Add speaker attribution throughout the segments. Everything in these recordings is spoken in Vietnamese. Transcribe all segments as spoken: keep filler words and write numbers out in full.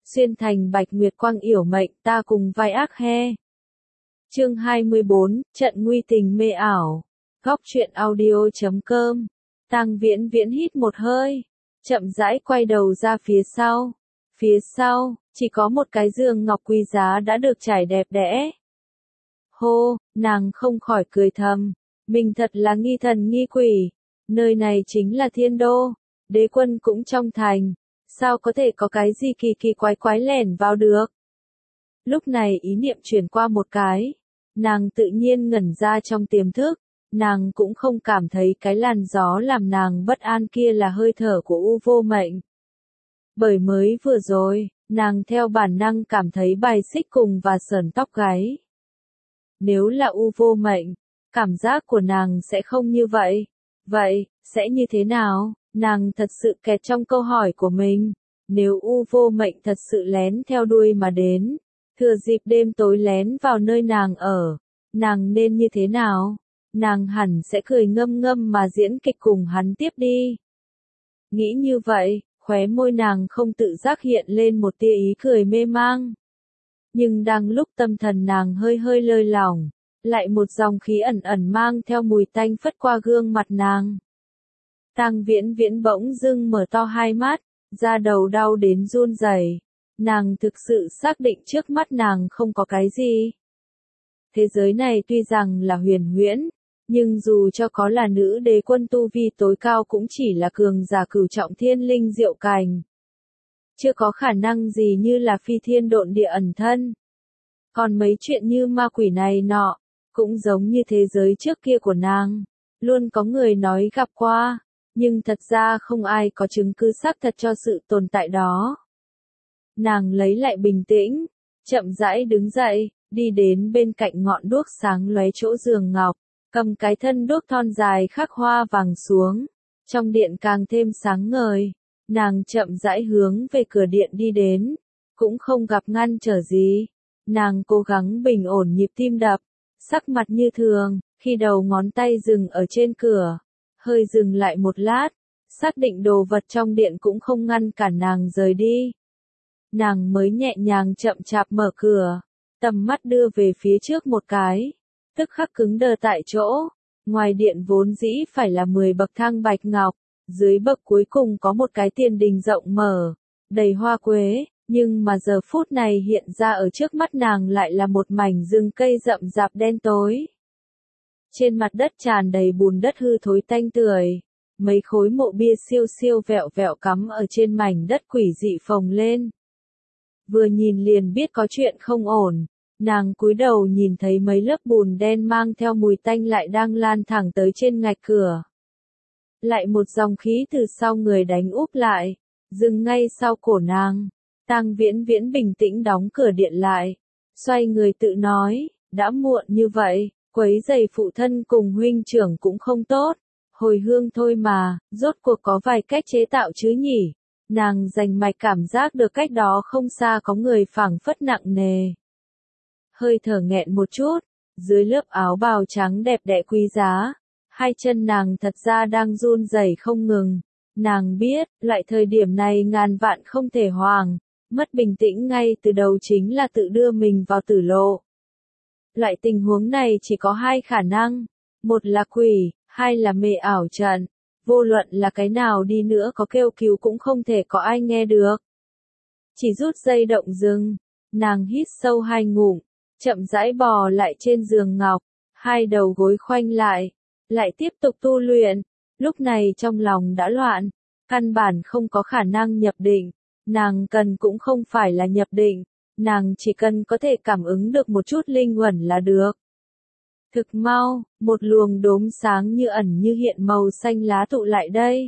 Speaker 1: xuyên thành bạch nguyệt quang yểu mệnh ta cùng vai ác he. Chương hai mươi bốn, trận nguy tình mê ảo. Góc truyện audio chấm com. Tang Viễn Viễn hít một hơi, chậm rãi quay đầu ra phía sau. Phía sau, chỉ có một cái giường ngọc quý giá đã được trải đẹp đẽ. Hô, nàng không khỏi cười thầm, mình thật là nghi thần nghi quỷ, nơi này chính là thiên đô, đế quân cũng trong thành, sao có thể có cái gì kỳ kỳ quái quái lẻn vào được. Lúc này ý niệm chuyển qua một cái, nàng tự nhiên ngẩn ra trong tiềm thức, nàng cũng không cảm thấy cái làn gió làm nàng bất an kia là hơi thở của U Vô Mệnh. Bởi mới vừa rồi, nàng theo bản năng cảm thấy bài xích cùng và sởn tóc gáy. Nếu là U Vô Mệnh, cảm giác của nàng sẽ không như vậy. Vậy, sẽ như thế nào? Nàng thật sự kẹt trong câu hỏi của mình. Nếu U Vô Mệnh thật sự lén theo đuôi mà đến, thừa dịp đêm tối lén vào nơi nàng ở, nàng nên như thế nào? Nàng hẳn sẽ cười ngâm ngâm mà diễn kịch cùng hắn tiếp đi. Nghĩ như vậy, khóe môi nàng không tự giác hiện lên một tia ý cười mê mang. Nhưng đang lúc tâm thần nàng hơi hơi lơi lỏng, lại một dòng khí ẩn ẩn mang theo mùi tanh phất qua gương mặt nàng. Tang Viễn Viễn bỗng dưng mở to hai mắt, da đầu đau đến run rẩy. Nàng thực sự xác định trước mắt nàng không có cái gì. Thế giới này tuy rằng là huyền huyễn, nhưng dù cho có là nữ đế quân tu vi tối cao cũng chỉ là cường giả cửu trọng thiên linh diệu cành. Chưa có khả năng gì như là phi thiên độn địa ẩn thân. Còn mấy chuyện như ma quỷ này nọ, cũng giống như thế giới trước kia của nàng. Luôn có người nói gặp qua, nhưng thật ra không ai có chứng cứ xác thật cho sự tồn tại đó. Nàng lấy lại bình tĩnh, chậm rãi đứng dậy, đi đến bên cạnh ngọn đuốc sáng lóe chỗ giường ngọc, cầm cái thân đuốc thon dài khắc hoa vàng xuống. Trong điện càng thêm sáng ngời, nàng chậm rãi hướng về cửa điện đi đến, cũng không gặp ngăn trở gì. Nàng cố gắng bình ổn nhịp tim đập, sắc mặt như thường, khi đầu ngón tay dừng ở trên cửa, hơi dừng lại một lát, xác định đồ vật trong điện cũng không ngăn cản nàng rời đi. Nàng mới nhẹ nhàng chậm chạp mở cửa, tầm mắt đưa về phía trước một cái, tức khắc cứng đờ tại chỗ. Ngoài điện vốn dĩ phải là mười bậc thang bạch ngọc, dưới bậc cuối cùng có một cái tiền đình rộng mở, đầy hoa quế, nhưng mà giờ phút này hiện ra ở trước mắt nàng lại là một mảnh rừng cây rậm rạp đen tối. Trên mặt đất tràn đầy bùn đất hư thối tanh tưởi, mấy khối mộ bia siêu siêu vẹo vẹo cắm ở trên mảnh đất quỷ dị phồng lên. Vừa nhìn liền biết có chuyện không ổn, nàng cúi đầu nhìn thấy mấy lớp bùn đen mang theo mùi tanh lại đang lan thẳng tới trên ngạch cửa. Lại một dòng khí từ sau người đánh úp lại, dừng ngay sau cổ nàng. Tang Viễn Viễn bình tĩnh đóng cửa điện lại, xoay người tự nói, đã muộn như vậy, quấy rầy phụ thân cùng huynh trưởng cũng không tốt, hồi hương thôi mà, rốt cuộc có vài cách chế tạo chứ nhỉ. Nàng rành mạch cảm giác được cách đó không xa có người phảng phất nặng nề. Hơi thở nghẹn một chút, dưới lớp áo bào trắng đẹp đẽ quý giá, hai chân nàng thật ra đang run rẩy không ngừng. Nàng biết, loại thời điểm này ngàn vạn không thể hoảng, mất bình tĩnh ngay từ đầu chính là tự đưa mình vào tử lộ. Loại tình huống này chỉ có hai khả năng, một là quỷ, hai là mê ảo trận. Vô luận là cái nào đi nữa có kêu cứu cũng không thể có ai nghe được. Chỉ rút dây động dừng, nàng hít sâu hai ngụm, chậm rãi bò lại trên giường ngọc, hai đầu gối khoanh lại, lại tiếp tục tu luyện. Lúc này trong lòng đã loạn, căn bản không có khả năng nhập định, nàng cần cũng không phải là nhập định, nàng chỉ cần có thể cảm ứng được một chút linh uẩn là được. Thực mau, một luồng đốm sáng như ẩn như hiện màu xanh lá tụ lại đây.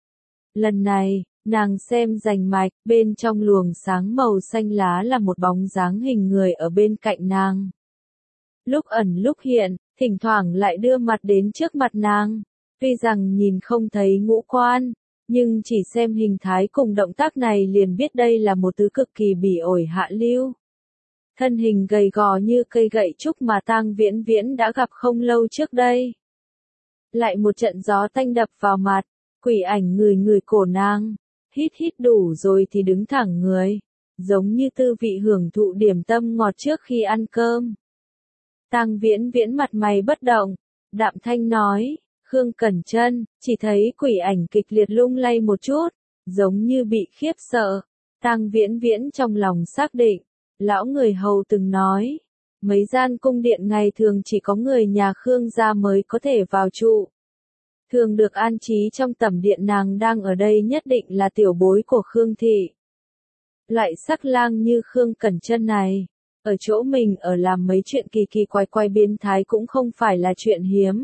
Speaker 1: Lần này, nàng xem rành mạch, bên trong luồng sáng màu xanh lá là một bóng dáng hình người ở bên cạnh nàng. Lúc ẩn lúc hiện, thỉnh thoảng lại đưa mặt đến trước mặt nàng. Tuy rằng nhìn không thấy ngũ quan, nhưng chỉ xem hình thái cùng động tác này liền biết đây là một thứ cực kỳ bỉ ổi hạ lưu. Thân hình gầy gò như cây gậy trúc mà Tang Viễn Viễn đã gặp không lâu trước đây. Lại một trận gió tanh đập vào mặt, quỷ ảnh người người cổ nàng, hít hít đủ rồi thì đứng thẳng người, giống như tư vị hưởng thụ điểm tâm ngọt trước khi ăn cơm. Tang Viễn Viễn mặt mày bất động, đạm thanh nói, Khương Cẩn Trân, chỉ thấy quỷ ảnh kịch liệt lung lay một chút, giống như bị khiếp sợ. Tang Viễn Viễn trong lòng xác định, lão người hầu từng nói, mấy gian cung điện ngày thường chỉ có người nhà Khương gia mới có thể vào trụ. Thường được an trí trong tẩm điện, nàng đang ở đây nhất định là tiểu bối của Khương thị. Loại sắc lang như Khương Cẩn Trân này, ở chỗ mình ở làm mấy chuyện kỳ kỳ quái quái biến thái cũng không phải là chuyện hiếm.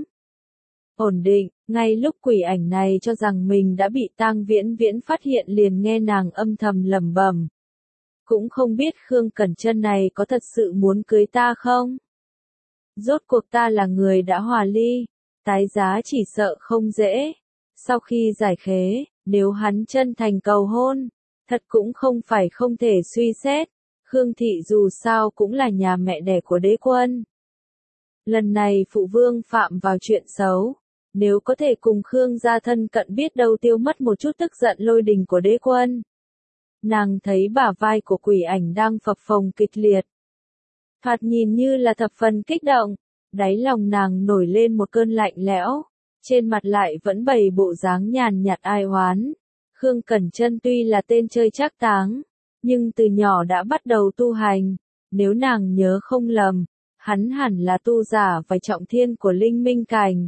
Speaker 1: Ổn định, ngay lúc quỷ ảnh này cho rằng mình đã bị Tang Viễn Viễn phát hiện liền nghe nàng âm thầm lẩm bẩm. Cũng không biết Khương Cẩn Trân này có thật sự muốn cưới ta không? Rốt cuộc ta là người đã hòa ly, tái giá chỉ sợ không dễ. Sau khi giải khế, nếu hắn chân thành cầu hôn, thật cũng không phải không thể suy xét. Khương thị dù sao cũng là nhà mẹ đẻ của đế quân. Lần này phụ vương phạm vào chuyện xấu, nếu có thể cùng Khương gia thân cận biết đâu tiêu mất một chút tức giận lôi đình của đế quân. Nàng thấy bả vai của quỷ ảnh đang phập phồng kịch liệt. Thoạt nhìn như là thập phần kích động, đáy lòng nàng nổi lên một cơn lạnh lẽo, trên mặt lại vẫn bày bộ dáng nhàn nhạt ai oán. Khương Cẩn Trân tuy là tên chơi trác táng, nhưng từ nhỏ đã bắt đầu tu hành, nếu nàng nhớ không lầm, hắn hẳn là tu giả vài trọng thiên của Linh Minh Cảnh.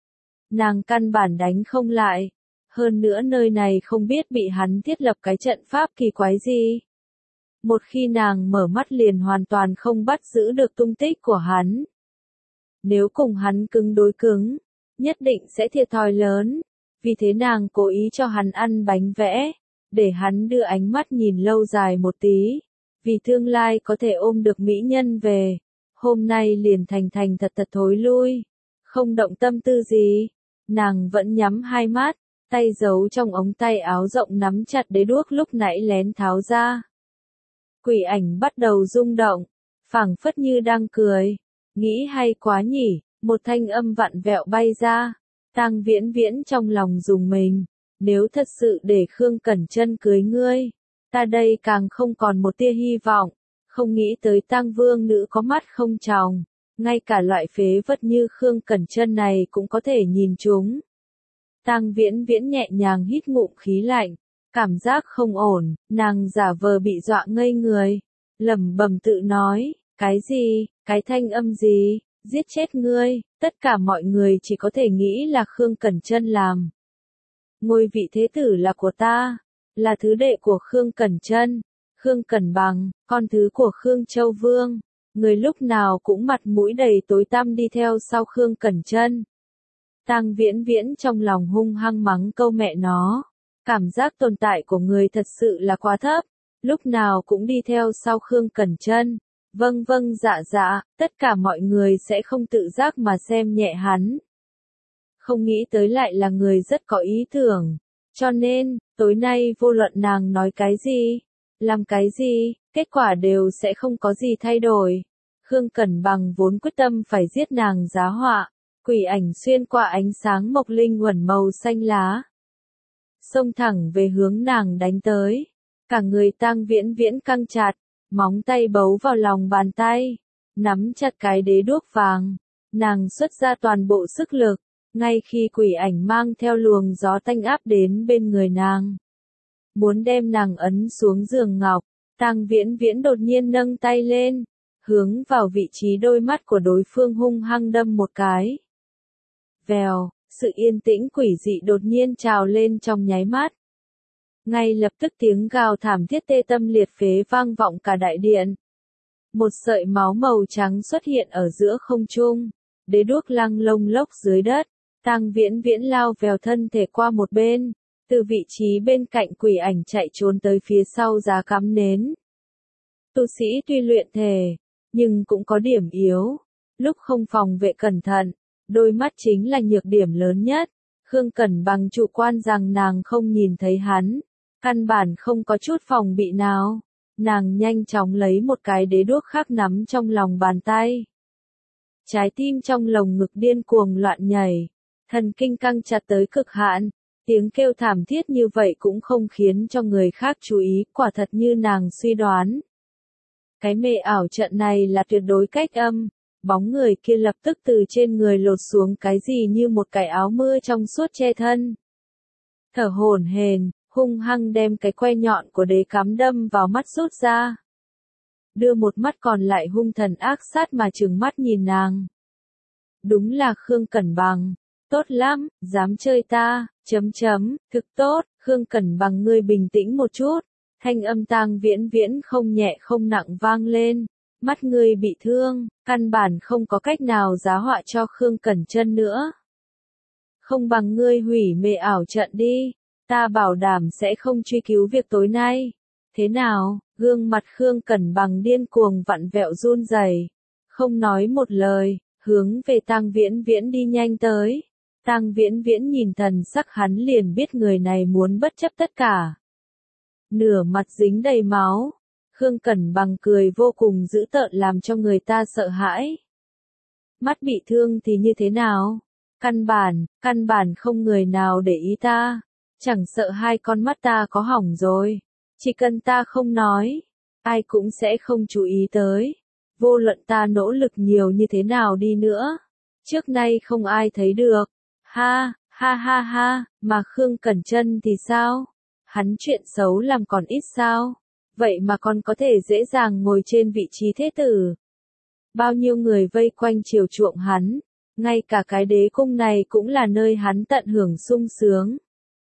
Speaker 1: Nàng căn bản đánh không lại, hơn nữa nơi này không biết bị hắn thiết lập cái trận pháp kỳ quái gì. Một khi nàng mở mắt liền hoàn toàn không bắt giữ được tung tích của hắn. Nếu cùng hắn cứng đối cứng, nhất định sẽ thiệt thòi lớn, vì thế nàng cố ý cho hắn ăn bánh vẽ, để hắn đưa ánh mắt nhìn lâu dài một tí, vì tương lai có thể ôm được mỹ nhân về. Hôm nay liền thành thành thật thật thối lui, không động tâm tư gì, nàng vẫn nhắm hai mắt, tay giấu trong ống tay áo rộng nắm chặt đế đuốc lúc nãy lén tháo ra. Quỷ ảnh bắt đầu rung động, phảng phất như đang cười, nghĩ hay quá nhỉ, một thanh âm vặn vẹo bay ra. Tang Viễn Viễn trong lòng rùng mình, nếu thật sự để Khương Cẩn Trân cưới ngươi, ta đây càng không còn một tia hy vọng, không nghĩ tới Tang vương nữ có mắt không tròng, ngay cả loại phế vật như Khương Cẩn Trân này cũng có thể nhìn chúng. Tang Viễn Viễn nhẹ nhàng hít ngụm khí lạnh, cảm giác không ổn, nàng giả vờ bị dọa ngây người, lẩm bẩm tự nói, cái gì, cái thanh âm gì, giết chết ngươi, tất cả mọi người chỉ có thể nghĩ là Khương Cẩn Trân làm. Ngôi vị thế tử là của ta, là thứ đệ của Khương Cẩn Trân, Khương Cẩn Bằng, con thứ của Khương Châu Vương, người lúc nào cũng mặt mũi đầy tối tăm đi theo sau Khương Cẩn Trân. Tang Viễn Viễn trong lòng hung hăng mắng câu mẹ nó, cảm giác tồn tại của người thật sự là quá thấp, lúc nào cũng đi theo sau Khương Cẩn Trân. Vâng vâng dạ dạ, tất cả mọi người sẽ không tự giác mà xem nhẹ hắn. Không nghĩ tới lại là người rất có ý tưởng, cho nên, tối nay vô luận nàng nói cái gì, làm cái gì, kết quả đều sẽ không có gì thay đổi. Khương Cẩn Bằng vốn quyết tâm phải giết nàng giá họa, quỷ ảnh xuyên qua ánh sáng mộc linh uẩn màu xanh lá, xông thẳng về hướng nàng đánh tới, cả người Tang Viễn Viễn căng chặt. Móng tay bấu vào lòng bàn tay, nắm chặt cái đế đuốc vàng, nàng xuất ra toàn bộ sức lực, ngay khi quỷ ảnh mang theo luồng gió tanh áp đến bên người nàng. Muốn đem nàng ấn xuống giường ngọc, Tang Viễn Viễn đột nhiên nâng tay lên, hướng vào vị trí đôi mắt của đối phương hung hăng đâm một cái. Vèo, sự yên tĩnh quỷ dị đột nhiên trào lên trong nháy mắt. Ngay lập tức tiếng gào thảm thiết tê tâm liệt phế vang vọng cả đại điện. Một sợi máu màu trắng xuất hiện ở giữa không trung, đế đuốc lăng lông lốc dưới đất, Tang Viễn Viễn lao vèo thân thể qua một bên, từ vị trí bên cạnh quỷ ảnh chạy trốn tới phía sau giá cắm nến. Tu sĩ tuy luyện thể, nhưng cũng có điểm yếu, lúc không phòng vệ cẩn thận, đôi mắt chính là nhược điểm lớn nhất. Khương Cẩn Bằng chủ quan rằng nàng không nhìn thấy hắn. Căn bản không có chút phòng bị nào, nàng nhanh chóng lấy một cái đế đuốc khác nắm trong lòng bàn tay. Trái tim trong lồng ngực điên cuồng loạn nhảy, thần kinh căng chặt tới cực hạn, Tiếng kêu thảm thiết như vậy cũng không khiến cho người khác chú ý, quả thật như nàng suy đoán. Cái mê ảo trận này là tuyệt đối cách âm, bóng người kia lập tức từ trên người lột xuống cái gì như một cái áo mưa trong suốt che thân. Thở hổn hển, hung hăng đem cái que nhọn của đế cắm đâm vào mắt rút ra. Đưa một mắt còn lại hung thần ác sát mà trừng mắt nhìn nàng. Đúng là Khương Cẩn Bằng. Tốt lắm, dám chơi ta, chấm chấm, thực tốt, Khương Cẩn Bằng ngươi bình tĩnh một chút. Thanh âm Tang Viễn Viễn không nhẹ không nặng vang lên. Mắt ngươi bị thương, căn bản không có cách nào giá họa cho Khương Cẩn Chân nữa. Không bằng ngươi hủy mê ảo trận đi, ta bảo đảm sẽ không truy cứu việc tối nay. Thế nào? Gương mặt Khương Cẩn Bằng điên cuồng vặn vẹo run rẩy, không nói một lời, hướng về Tang Viễn Viễn đi nhanh tới. Tang Viễn Viễn nhìn thần sắc hắn liền biết người này muốn bất chấp tất cả. Nửa mặt dính đầy máu, Khương Cẩn Bằng cười vô cùng dữ tợn làm cho người ta sợ hãi. Mắt bị thương thì như thế nào? Căn bản, căn bản không người nào để ý ta, chẳng sợ hai con mắt ta có hỏng rồi. Chỉ cần ta không nói, ai cũng sẽ không chú ý tới. Vô luận ta nỗ lực nhiều như thế nào đi nữa, trước nay không ai thấy được. Ha, ha ha ha, mà Khương Cẩn Chân thì sao? Hắn chuyện xấu làm còn ít sao? Vậy mà còn có thể dễ dàng ngồi trên vị trí thế tử. Bao nhiêu người vây quanh chiều chuộng hắn, ngay cả cái đế cung này cũng là nơi hắn tận hưởng sung sướng.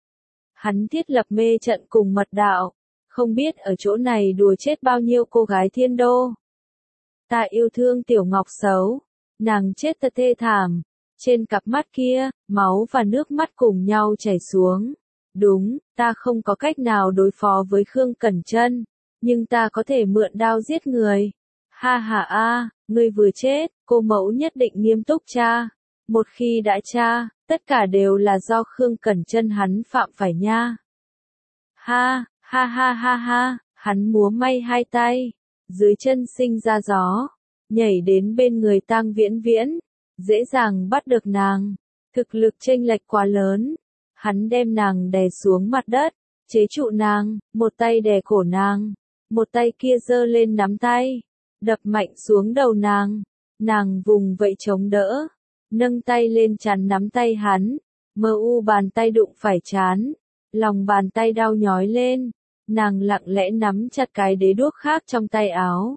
Speaker 1: Hắn thiết lập mê trận cùng mật đạo, không biết ở chỗ này đùa chết bao nhiêu cô gái thiên đô. Ta yêu thương Tiểu Ngọc xấu, nàng chết thật thê thảm, trên cặp mắt kia, máu và nước mắt cùng nhau chảy xuống. Đúng, ta không có cách nào đối phó với Khương Cẩn Chân, nhưng ta có thể mượn đao giết người. Ha ha a, ngươi vừa chết, cô mẫu nhất định nghiêm túc tra. Một khi đã tra, tất cả đều là do Khương Cẩn Chân hắn phạm phải nha. Ha, ha ha ha ha, hắn múa may hai tay, dưới chân sinh ra gió, nhảy đến bên người Tang Viễn Viễn, dễ dàng bắt được nàng. Thực lực chênh lệch quá lớn, hắn đem nàng đè xuống mặt đất, chế trụ nàng, một tay đè cổ nàng, một tay kia giơ lên nắm tay, đập mạnh xuống đầu nàng. Nàng vùng vậy chống đỡ, nâng tay lên chắn nắm tay hắn, mơ u bàn tay đụng phải chán, lòng bàn tay đau nhói lên, nàng lặng lẽ nắm chặt cái đế đuốc khác trong tay áo.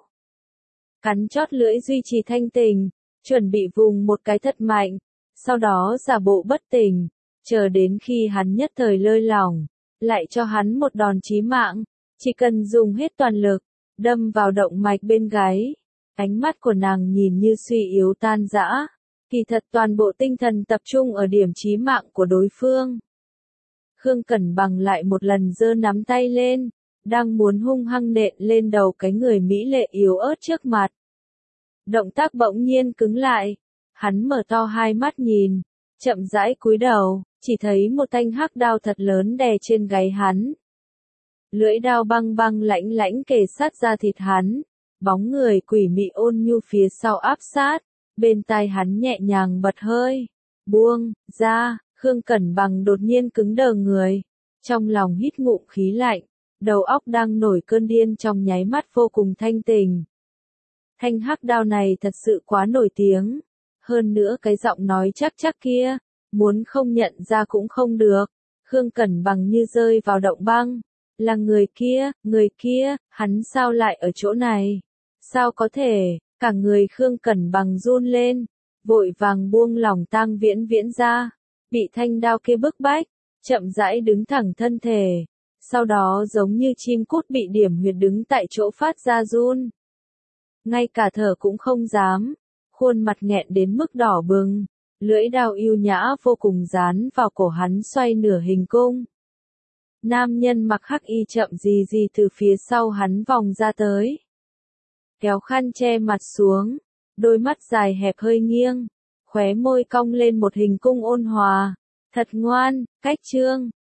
Speaker 1: Cắn chót lưỡi duy trì thanh tình, chuẩn bị vùng một cái thật mạnh, sau đó giả bộ bất tỉnh, chờ đến khi hắn nhất thời lơi lỏng, lại cho hắn một đòn chí mạng, chỉ cần dùng hết toàn lực, đâm vào động mạch bên gáy. Ánh mắt của nàng nhìn như suy yếu tan rã, kỳ thật toàn bộ tinh thần tập trung ở điểm chí mạng của đối phương. Khương Cẩn Bằng lại một lần giơ nắm tay lên, đang muốn hung hăng nện lên đầu cái người mỹ lệ yếu ớt trước mặt. Động tác bỗng nhiên cứng lại, hắn mở to hai mắt nhìn, chậm rãi cúi đầu, chỉ thấy một thanh hắc đao thật lớn đè trên gáy hắn. Lưỡi đao băng băng lãnh lãnh kề sát da thịt hắn, bóng người quỷ mị ôn nhu phía sau áp sát, bên tai hắn nhẹ nhàng bật hơi, buông ra. Khương Cẩn Bằng đột nhiên cứng đờ người, trong lòng hít ngụm khí lạnh, đầu óc đang nổi cơn điên trong nháy mắt vô cùng thanh tình. Thanh hắc đao này thật sự quá nổi tiếng, hơn nữa cái giọng nói chắc chắc kia, muốn không nhận ra cũng không được. Khương Cẩn Bằng như rơi vào động băng, là người kia, người kia, hắn sao lại ở chỗ này? Sao có thể? Cả người Khương Cẩn Bằng run lên, vội vàng buông lỏng Tang Viễn Viễn ra. Bị thanh đao kia bức bách, chậm rãi đứng thẳng thân thể, sau đó giống như chim cút bị điểm huyệt đứng tại chỗ phát ra run. Ngay cả thở cũng không dám, khuôn mặt nghẹn đến mức đỏ bừng, lưỡi đao yêu nhã vô cùng dán vào cổ hắn xoay nửa hình cung. Nam nhân mặc hắc y chậm gì gì từ phía sau hắn vòng ra tới. Kéo khăn che mặt xuống, đôi mắt dài hẹp hơi nghiêng. Khóe môi cong lên một hình cung ôn hòa, thật ngoan, cách trương,